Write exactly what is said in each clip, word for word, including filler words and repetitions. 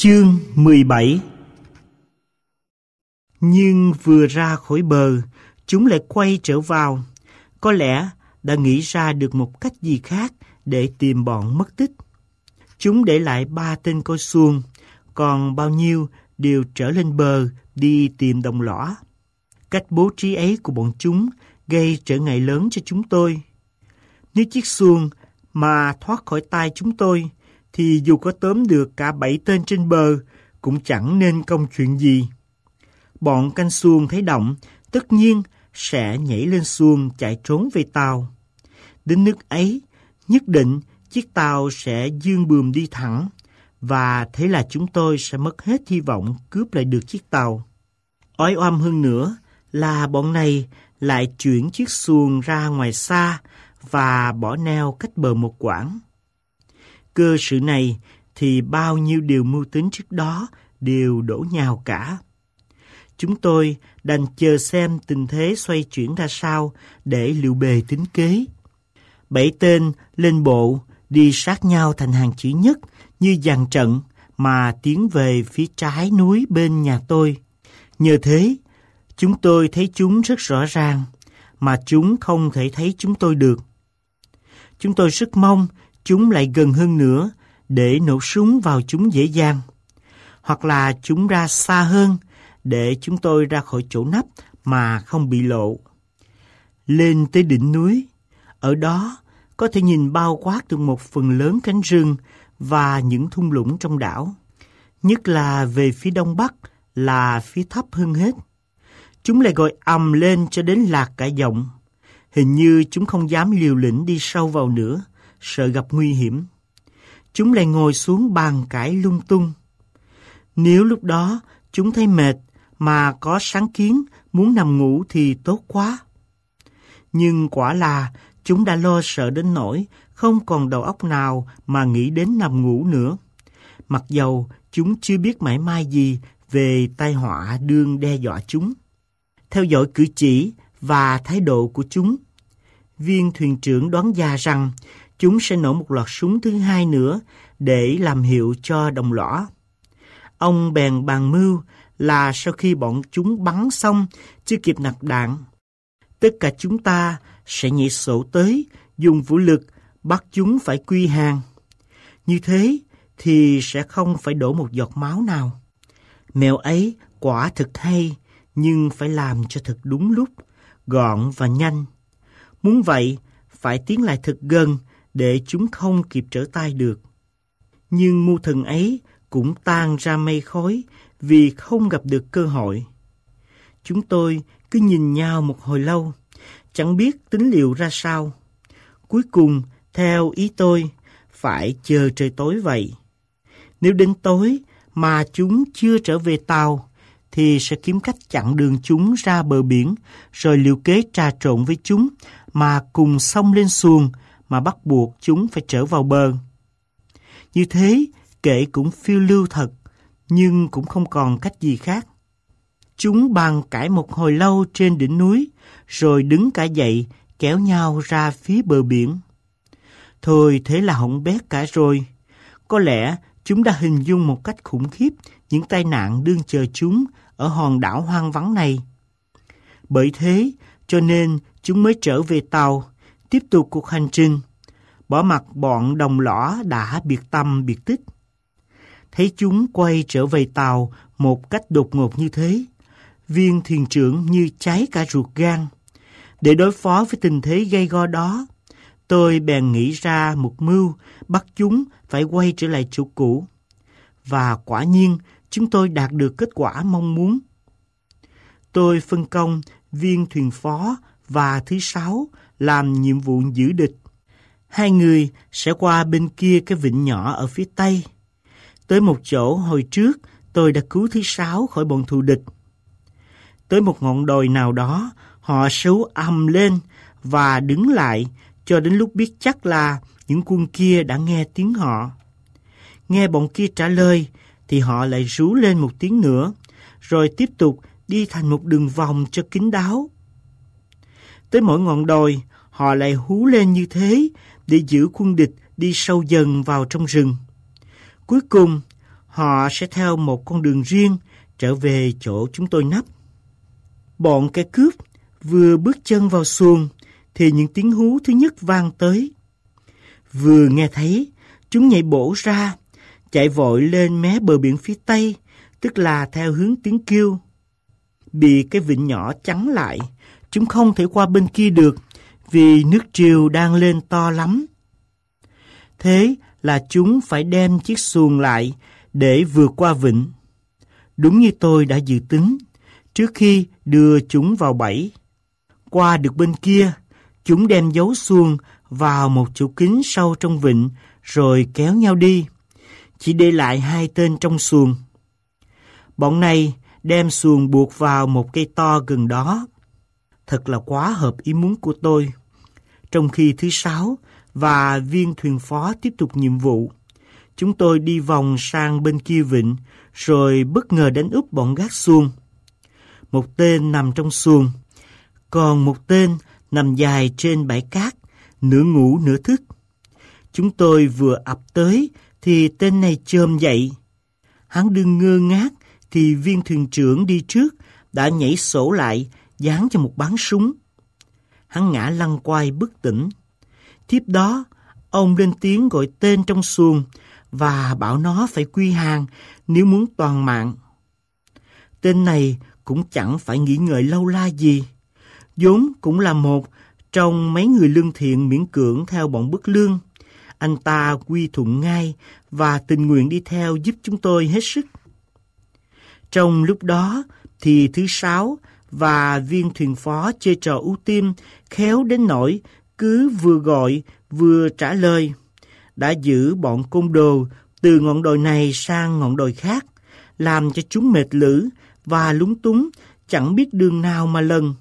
Chương mười bảy. Nhưng vừa ra khỏi bờ, chúng lại quay trở vào. Có lẽ đã nghĩ ra được một cách gì khác để tìm bọn mất tích. Chúng để lại ba tên coi xuồng, còn bao nhiêu đều trở lên bờ đi tìm đồng lõa. Cách bố trí ấy của bọn chúng gây trở ngại lớn cho chúng tôi. Nếu chiếc xuồng mà thoát khỏi tay chúng tôi, thì dù có tóm được cả bảy tên trên bờ cũng chẳng nên công chuyện gì. Bọn canh xuồng thấy động, tất nhiên sẽ nhảy lên xuồng chạy trốn về tàu. Đến nước ấy, nhất định chiếc tàu sẽ dương buồm đi thẳng, và thế là chúng tôi sẽ mất hết hy vọng cướp lại được chiếc tàu. Oái oăm hơn nữa là bọn này lại chuyển chiếc xuồng ra ngoài xa và bỏ neo cách bờ một quãng. Cơ sự này thì bao nhiêu điều mưu tính trước đó đều đổ nhào cả. Chúng tôi đành chờ xem tình thế xoay chuyển ra sao để liệu bề tính kế. Bảy tên lên bộ đi sát nhau thành hàng chữ nhất như dàn trận mà tiến về phía trái núi bên nhà tôi. Nhờ thế, chúng tôi thấy chúng rất rõ ràng, mà chúng không thể thấy chúng tôi được. Chúng tôi rất mong chúng lại gần hơn nữa để nổ súng vào chúng dễ dàng, hoặc là chúng ra xa hơn để chúng tôi ra khỏi chỗ nấp mà không bị lộ. Lên tới đỉnh núi, ở đó có thể nhìn bao quát được một phần lớn cánh rừng và những thung lũng trong đảo, nhất là về phía đông bắc là phía thấp hơn hết. Chúng lại gọi ầm lên cho đến lạc cả giọng. Hình như chúng không dám liều lĩnh đi sâu vào nữa, sợ gặp nguy hiểm. Chúng lại ngồi xuống bàn cãi lung tung. Nếu lúc đó chúng thấy mệt mà có sáng kiến muốn nằm ngủ thì tốt quá. Nhưng quả là chúng đã lo sợ đến nỗi không còn đầu óc nào mà nghĩ đến nằm ngủ nữa. Mặc dầu chúng chưa biết mảy may gì về tai họa đương đe dọa chúng. Theo dõi cử chỉ và thái độ của chúng, viên thuyền trưởng đoán ra rằng chúng sẽ nổ một loạt súng thứ hai nữa để làm hiệu cho đồng lõa. Ông bèn bàn mưu là sau khi bọn chúng bắn xong chưa kịp nạp đạn, tất cả chúng ta sẽ nhảy sổ tới, dùng vũ lực bắt chúng phải quy hàng. Như thế thì sẽ không phải đổ một giọt máu nào. Mẹo ấy quả thực hay, nhưng phải làm cho thật đúng lúc, gọn và nhanh. Muốn vậy, phải tiến lại thật gần để chúng không kịp trở tay được. Nhưng mưu thần ấy cũng tan ra mây khói vì không gặp được cơ hội. Chúng tôi cứ nhìn nhau một hồi lâu, chẳng biết tính liệu ra sao. Cuối cùng, theo ý tôi, phải chờ trời tối vậy. Nếu đến tối mà chúng chưa trở về tàu, thì sẽ kiếm cách chặn đường chúng ra bờ biển, rồi liều kế trà trộn với chúng, mà cùng xông lên xuồng mà bắt buộc chúng phải trở vào bờ. Như thế, kệ cũng phiêu lưu thật, nhưng cũng không còn cách gì khác. Chúng bàn cãi một hồi lâu trên đỉnh núi, rồi đứng cả dậy, kéo nhau ra phía bờ biển. Thôi thế là hỏng bét cả rồi. Có lẽ chúng đã hình dung một cách khủng khiếp những tai nạn đương chờ chúng ở hòn đảo hoang vắng này. Bởi thế, cho nên chúng mới trở về tàu, tiếp tục cuộc hành trình, bỏ mặc bọn đồng lõa đã biệt tâm biệt tích. Thấy chúng quay trở về tàu một cách đột ngột như thế, viên thuyền trưởng như cháy cả ruột gan. Để đối phó với tình thế gay go đó, tôi bèn nghĩ ra một mưu bắt chúng phải quay trở lại chỗ cũ. Và quả nhiên, chúng tôi đạt được kết quả mong muốn. Tôi phân công viên thuyền phó và thứ sáu làm nhiệm vụ giữ địch. Hai người sẽ qua bên kia cái vịnh nhỏ ở phía tây, tới một chỗ hồi trước tôi đã cứu thứ sáu khỏi bọn thù địch. Tới một ngọn đồi nào đó, họ sú ầm lên và đứng lại cho đến lúc biết chắc là những quân kia đã nghe tiếng họ. Nghe bọn kia trả lời thì họ lại rú lên một tiếng nữa, rồi tiếp tục đi thành một đường vòng cho kín đáo. Tới mỗi ngọn đồi, họ lại hú lên như thế để giữ quân địch đi sâu dần vào trong rừng. Cuối cùng, họ sẽ theo một con đường riêng trở về chỗ chúng tôi nấp. Bọn kẻ cướp vừa bước chân vào xuồng thì những tiếng hú thứ nhất vang tới. Vừa nghe thấy, chúng nhảy bổ ra, chạy vội lên mé bờ biển phía tây, tức là theo hướng tiếng kêu. Bị cái vịnh nhỏ chắn lại, chúng không thể qua bên kia được vì nước triều đang lên to lắm. Thế là chúng phải đem chiếc xuồng lại để vượt qua vịnh. Đúng như tôi đã dự tính, trước khi đưa chúng vào bẫy. Qua được bên kia, chúng đem giấu xuồng vào một chỗ kín sâu trong vịnh rồi kéo nhau đi, chỉ để lại hai tên trong xuồng. Bọn này đem xuồng buộc vào một cây to gần đó. Thật là quá hợp ý muốn của tôi. Trong khi thứ sáu và viên thuyền phó tiếp tục nhiệm vụ, chúng tôi đi vòng sang bên kia vịnh rồi bất ngờ đánh úp bọn gác xuồng. Một tên nằm trong xuồng, còn một tên nằm dài trên bãi cát, nửa ngủ nửa thức. Chúng tôi vừa ập tới thì tên này chồm dậy. Hắn đương ngơ ngác thì viên thuyền trưởng đi trước đã nhảy sổ lại, giáng cho một bắn súng. Hắn ngã lăn quay bất tỉnh. Tiếp đó, ông lên tiếng gọi tên trong xuồng và bảo nó phải quy hàng nếu muốn toàn mạng. Tên này cũng chẳng phải nghĩ ngợi lâu la gì, vốn cũng là một trong mấy người lương thiện miễn cưỡng theo bọn bất lương. Anh ta quy thuận ngay và tình nguyện đi theo giúp chúng tôi hết sức. Trong lúc đó thì thứ sáu và viên thuyền phó chơi trò ưu tim khéo đến nỗi cứ vừa gọi vừa trả lời, đã giữ bọn côn đồ từ ngọn đồi này sang ngọn đồi khác, làm cho chúng mệt lử và lúng túng, chẳng biết đường nào mà lần.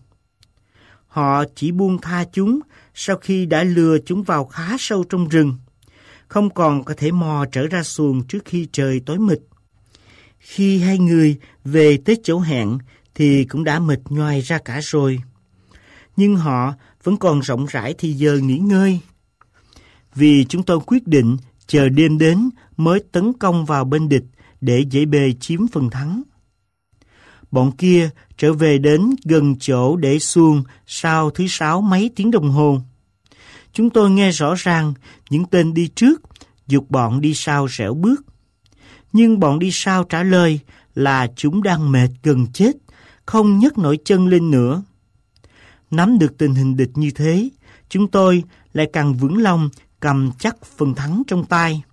Họ chỉ buông tha chúng sau khi đã lừa chúng vào khá sâu trong rừng, không còn có thể mò trở ra xuồng trước khi trời tối mịt. Khi hai người về tới chỗ hẹn thì cũng đã mệt nhoài ra cả rồi. Nhưng họ vẫn còn rộng rãi thì giờ nghỉ ngơi. Vì chúng tôi quyết định chờ đêm đến mới tấn công vào bên địch để dễ bề chiếm phần thắng. Bọn kia trở về đến gần chỗ để xuồng sau thứ sáu mấy tiếng đồng hồ. Chúng tôi nghe rõ ràng những tên đi trước giục bọn đi sau rẻo bước. Nhưng bọn đi sau trả lời là chúng đang mệt gần chết, không nhấc nổi chân lên nữa. Nắm được tình hình địch như thế, chúng tôi lại càng vững lòng cầm chắc phần thắng trong tay.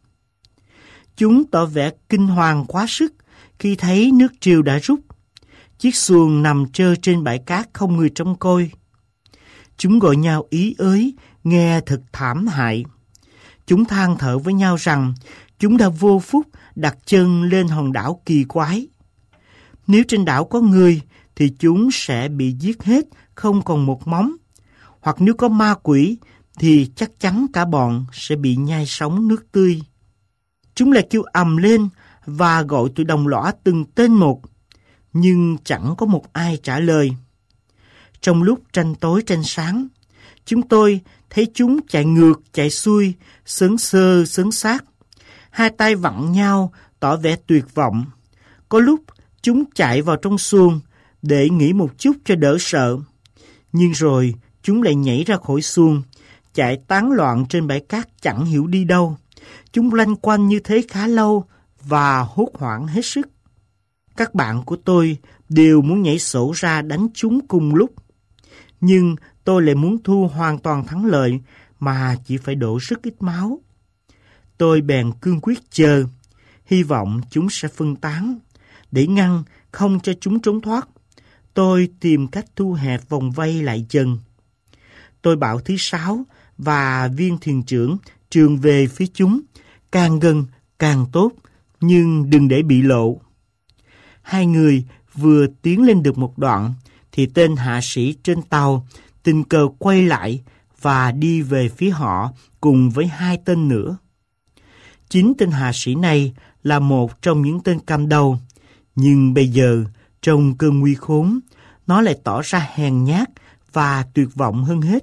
Chúng tỏ vẻ kinh hoàng quá sức khi thấy nước triều đã rút. Chiếc xuồng nằm trơ trên bãi cát không người trông coi. Chúng gọi nhau ý ới, nghe thật thảm hại. Chúng than thở với nhau rằng chúng đã vô phúc đặt chân lên hòn đảo kỳ quái. Nếu trên đảo có người thì chúng sẽ bị giết hết, không còn một móng. Hoặc nếu có ma quỷ thì chắc chắn cả bọn sẽ bị nhai sống nước tươi. Chúng lại kêu ầm lên và gọi tụi đồng lõa từng tên một, nhưng chẳng có một ai trả lời. Trong lúc tranh tối tranh sáng, chúng tôi thấy chúng chạy ngược chạy xuôi, sấn sơ sấn sát, hai tay vặn nhau tỏ vẻ tuyệt vọng. Có lúc chúng chạy vào trong xuồng để nghỉ một chút cho đỡ sợ, nhưng rồi chúng lại nhảy ra khỏi xuồng, chạy tán loạn trên bãi cát chẳng hiểu đi đâu. Chúng lanh quanh như thế khá lâu và hốt hoảng hết sức. Các bạn của tôi đều muốn nhảy sổ ra đánh chúng cùng lúc, nhưng tôi lại muốn thu hoàn toàn thắng lợi mà chỉ phải đổ rất ít máu. Tôi bèn cương quyết chờ, hy vọng chúng sẽ phân tán. Để ngăn không cho chúng trốn thoát, tôi tìm cách thu hẹp vòng vây lại dần. Tôi bảo thứ sáu và viên thuyền trưởng trường về phía chúng, càng gần càng tốt, nhưng đừng để bị lộ. Hai người vừa tiến lên được một đoạn thì tên hạ sĩ trên tàu tình cờ quay lại và đi về phía họ cùng với hai tên nữa. Chính tên hạ sĩ này là một trong những tên cầm đầu, nhưng bây giờ trong cơn nguy khốn, nó lại tỏ ra hèn nhát và tuyệt vọng hơn hết.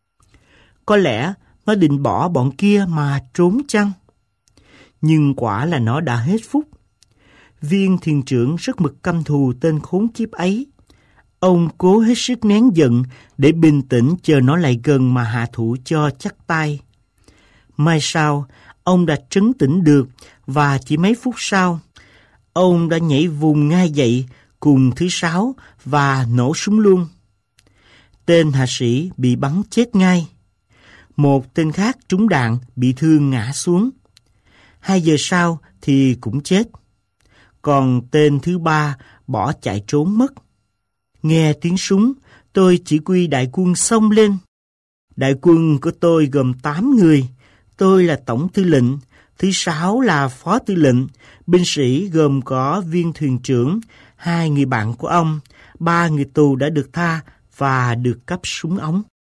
Có lẽ nó định bỏ bọn kia mà trốn chăng? Nhưng quả là nó đã hết phúc. Viên thuyền trưởng rất mực căm thù tên khốn kiếp ấy. Ông cố hết sức nén giận để bình tĩnh chờ nó lại gần mà hạ thủ cho chắc tay. May sau, ông đã trấn tĩnh được và chỉ mấy phút sau, ông đã nhảy vùng ngay dậy cùng thứ sáu và nổ súng luôn. Tên hạ sĩ bị bắn chết ngay. Một tên khác trúng đạn bị thương ngã xuống. Hai giờ sau thì cũng chết. Còn tên thứ ba bỏ chạy trốn mất. Nghe tiếng súng, tôi chỉ huy đại quân xông lên. Đại quân của tôi gồm tám người. Tôi là tổng tư lệnh, thứ sáu là phó tư lệnh. Binh sĩ gồm có viên thuyền trưởng, hai người bạn của ông, ba người tù đã được tha và được cấp súng ống.